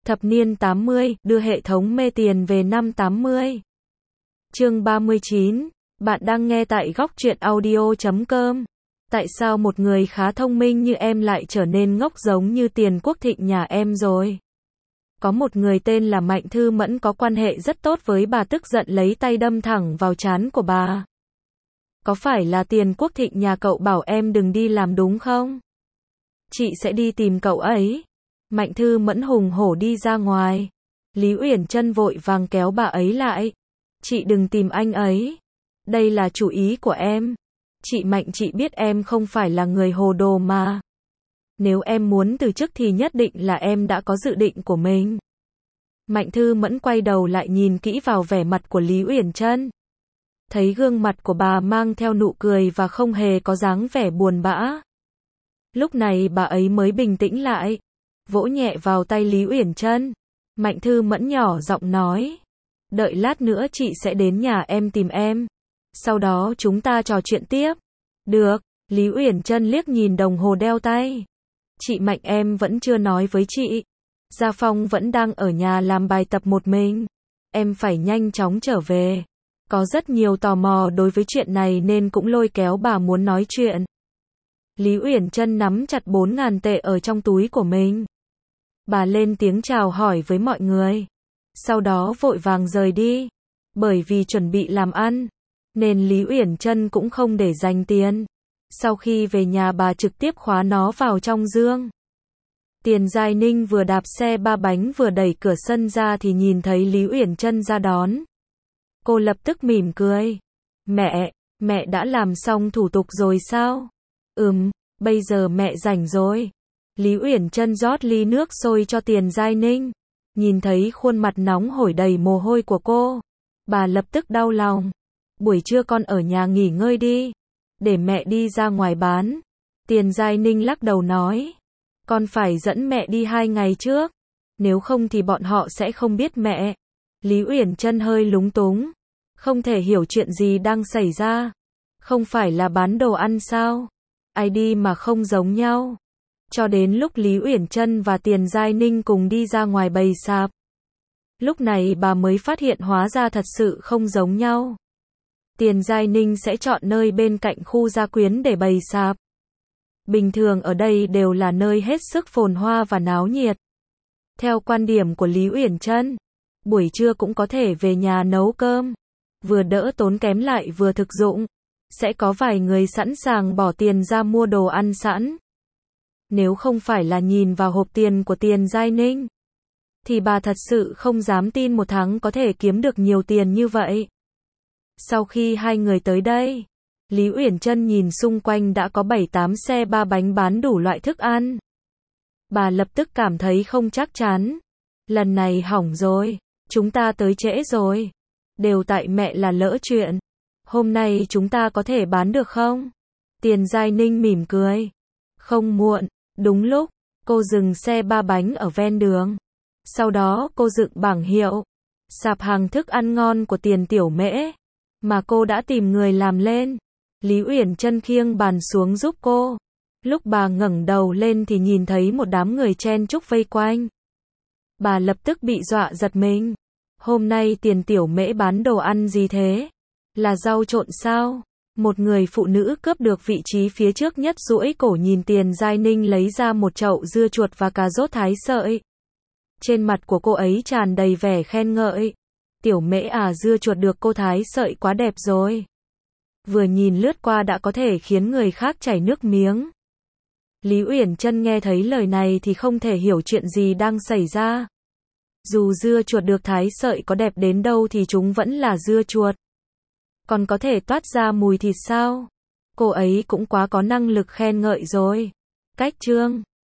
Thập niên 80, đưa hệ thống mê tiền về năm 80. Chương 39, bạn đang nghe tại góc truyện audio.com. Tại sao một người khá thông minh như em lại trở nên ngốc giống như Tiền Quốc Thịnh nhà em rồi? Có một người tên là Mạnh Thư Mẫn có quan hệ rất tốt với bà, tức giận lấy tay đâm thẳng vào trán của bà. Có phải là Tiền Quốc Thịnh nhà cậu bảo em đừng đi làm đúng không? Chị sẽ đi tìm cậu ấy. Mạnh Thư Mẫn hùng hổ đi ra ngoài. Lý Uyển Chân vội vàng kéo bà ấy lại. Chị đừng tìm anh ấy. Đây là chủ ý của em. Chị Mạnh, chị biết em không phải là người hồ đồ mà. Nếu em muốn từ chức thì nhất định là em đã có dự định của mình. Mạnh Thư Mẫn quay đầu lại nhìn kỹ vào vẻ mặt của Lý Uyển Chân. Thấy gương mặt của bà mang theo nụ cười và không hề có dáng vẻ buồn bã. Lúc này bà ấy mới bình tĩnh lại, vỗ nhẹ vào tay Lý Uyển Chân. Mạnh Thư Mẫn nhỏ giọng nói, đợi lát nữa chị sẽ đến nhà em tìm em. Sau đó chúng ta trò chuyện tiếp. Được, Lý Uyển Chân liếc nhìn đồng hồ đeo tay. Chị Mạnh, em vẫn chưa nói với chị. Gia Phong vẫn đang ở nhà làm bài tập một mình. Em phải nhanh chóng trở về. Có rất nhiều tò mò đối với chuyện này nên cũng lôi kéo bà muốn nói chuyện. Lý Uyển Chân nắm chặt 4.000 tệ ở trong túi của mình. Bà lên tiếng chào hỏi với mọi người. Sau đó vội vàng rời đi. Bởi vì chuẩn bị làm ăn, nên Lý Uyển Chân cũng không để dành tiền. Sau khi về nhà bà trực tiếp khóa nó vào trong giường. Tiền Giai Ninh vừa đạp xe ba bánh vừa đẩy cửa sân ra thì nhìn thấy Lý Uyển Chân ra đón. Cô lập tức mỉm cười. Mẹ đã làm xong thủ tục rồi sao? Bây giờ mẹ rảnh rồi. Lý Uyển Chân rót ly nước sôi cho Tiền Giai Ninh. Nhìn thấy khuôn mặt nóng hổi đầy mồ hôi của cô, bà lập tức đau lòng. Buổi trưa con ở nhà nghỉ ngơi đi, để mẹ đi ra ngoài bán. Tiền Giai Ninh lắc đầu nói, con phải dẫn mẹ đi 2 ngày trước, nếu không thì bọn họ sẽ không biết mẹ. Lý Uyển Chân hơi lúng túng, không thể hiểu chuyện gì đang xảy ra. Không phải là bán đồ ăn sao? Ai đi mà không giống nhau. Cho đến lúc Lý Uyển Chân và Tiền Giai Ninh cùng đi ra ngoài bày sạp, lúc này bà mới phát hiện hóa ra thật sự không giống nhau. Tiền Giai Ninh sẽ chọn nơi bên cạnh khu gia quyến để bày sạp. Bình thường ở đây đều là nơi hết sức phồn hoa và náo nhiệt. Theo quan điểm của Lý Uyển Chân, buổi trưa cũng có thể về nhà nấu cơm, vừa đỡ tốn kém lại vừa thực dụng. Sẽ có vài người sẵn sàng bỏ tiền ra mua đồ ăn sẵn. Nếu không phải là nhìn vào hộp tiền của Tiền Giai Ninh, thì bà thật sự không dám tin một tháng có thể kiếm được nhiều tiền như vậy. Sau khi hai người tới đây, Lý Uyển Chân nhìn xung quanh đã có 7-8 xe ba bánh bán đủ loại thức ăn. Bà lập tức cảm thấy không chắc chắn. Lần này hỏng rồi, chúng ta tới trễ rồi. Đều tại mẹ là lỡ chuyện. Hôm nay chúng ta có thể bán được không? Tiền Giai Ninh mỉm cười. Không muộn. Đúng lúc, cô dừng xe ba bánh ở ven đường. Sau đó cô dựng bảng hiệu sạp hàng thức ăn ngon của Tiền Tiểu Mễ, mà cô đã tìm người làm lên. Lý Uyển Chân khiêng bàn xuống giúp cô. Lúc bà ngẩng đầu lên thì nhìn thấy một đám người chen chúc vây quanh. Bà lập tức bị dọa giật mình. Hôm nay Tiền Tiểu Mễ bán đồ ăn gì thế? Là rau trộn sao? Một người phụ nữ cướp được vị trí phía trước nhất duỗi cổ nhìn Tiền Giai Ninh lấy ra một chậu dưa chuột và cà rốt thái sợi. Trên mặt của cô ấy tràn đầy vẻ khen ngợi. Tiểu Mễ à, dưa chuột được cô thái sợi quá đẹp rồi. Vừa nhìn lướt qua đã có thể khiến người khác chảy nước miếng. Lý Uyển Chân nghe thấy lời này thì không thể hiểu chuyện gì đang xảy ra. Dù dưa chuột được thái sợi có đẹp đến đâu thì chúng vẫn là dưa chuột. Còn có thể toát ra mùi thịt sao? Cô ấy cũng quá có năng lực khen ngợi rồi. Cách chương